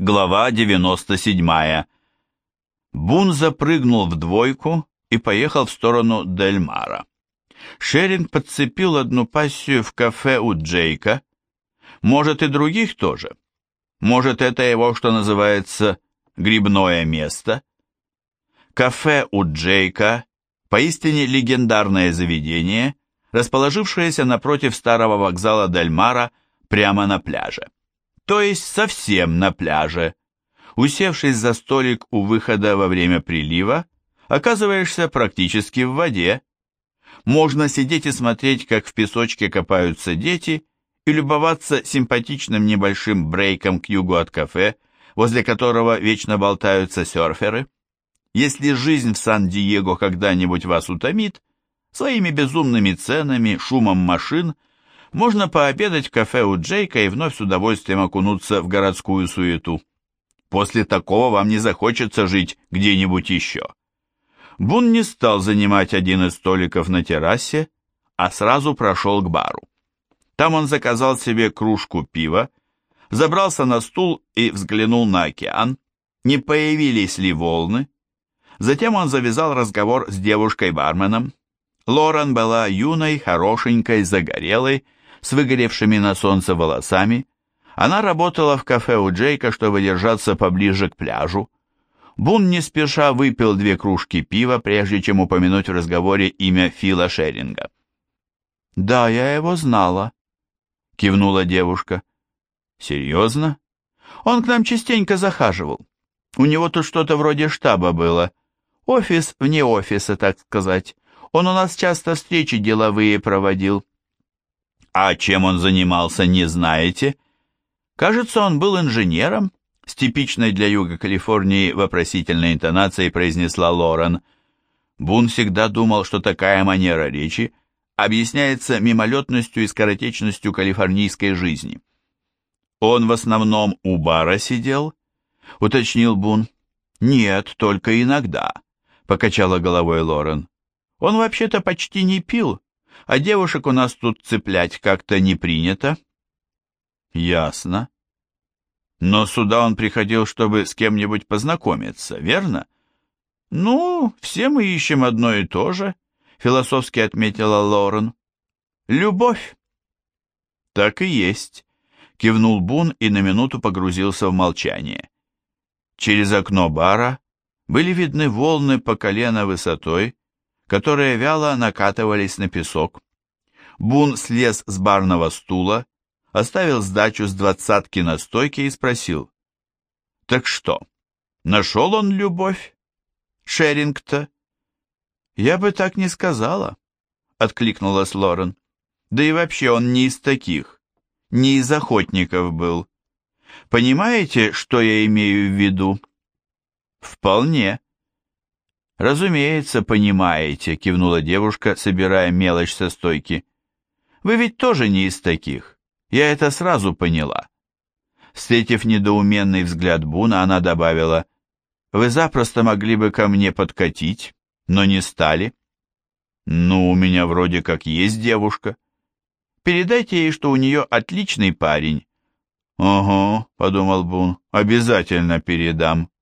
Глава 97. Бун запрыгнул в двойку и поехал в сторону Дель-Мара. Шеринг подцепил одну пассию в кафе у Джейка. Может, и других тоже. Может, это его, что называется, грибное место. Кафе у Джейка – поистине легендарное заведение, расположившееся напротив старого вокзала Дель-Мара прямо на пляже. То есть совсем на пляже. Усевшись за столик у выхода во время прилива, оказываешься практически в воде. Можно сидеть и смотреть, как в песочке копаются дети, и любоваться симпатичным небольшим брейком к югу от кафе, возле которого вечно болтаются серферы. Если жизнь в Сан-Диего когда-нибудь вас утомит, своими безумными ценами, шумом машин, можно пообедать в кафе у Джейка и вновь с удовольствием окунуться в городскую суету. После такого вам не захочется жить где-нибудь еще. Бун не стал занимать один из столиков на террасе, а сразу прошел к бару. Там он заказал себе кружку пива, забрался на стул и взглянул на океан, не появились ли волны. Затем он завязал разговор с девушкой-барменом. Лорен была юной, хорошенькой, загорелой, с выгоревшими на солнце волосами. Она работала в кафе у Джейка, чтобы держаться поближе к пляжу. Бун не спеша выпил 2 кружки пива, прежде чем упомянуть в разговоре имя Фила Шеринга. «Да, я его знала», — кивнула девушка. «Серьезно? Он к нам частенько захаживал. У него тут что-то вроде штаба было. Офис вне офиса, так сказать. Он у нас часто встречи деловые проводил». «А чем он занимался, не знаете?» «Кажется, он был инженером», — с типичной для юга Калифорнии вопросительной интонацией произнесла Лорен. Бун всегда думал, что такая манера речи объясняется мимолетностью и скоротечностью калифорнийской жизни. «Он в основном у бара сидел?» — уточнил Бун. «Нет, только иногда», — покачала головой Лорен. «Он вообще-то почти не пил, а девушек у нас тут цеплять как-то не принято». «Ясно. Но сюда он приходил, чтобы с кем-нибудь познакомиться, верно?» «Ну, все мы ищем одно и то же», — философски отметила Лорен. «Любовь». «Так и есть», — кивнул Бун и на минуту погрузился в молчание. Через окно бара были видны волны по колено высотой, которые вяло накатывались на песок. Бун слез с барного стула, оставил сдачу с 20-ки на стойке и спросил: «Так что, нашел он любовь, Шеринг-то?» «Я бы так не сказала», — откликнулась Лорен. «Да и вообще он не из таких, не из охотников был. Понимаете, что я имею в виду?» «Вполне». «Разумеется, понимаете», — кивнула девушка, собирая мелочь со стойки. «Вы ведь тоже не из таких. Я это сразу поняла». Встретив недоуменный взгляд Буна, она добавила: «Вы запросто могли бы ко мне подкатить, но не стали». «Ну, у меня вроде как есть девушка. Передайте ей, что у нее отличный парень». «Ого», — подумал Бун, — «обязательно передам».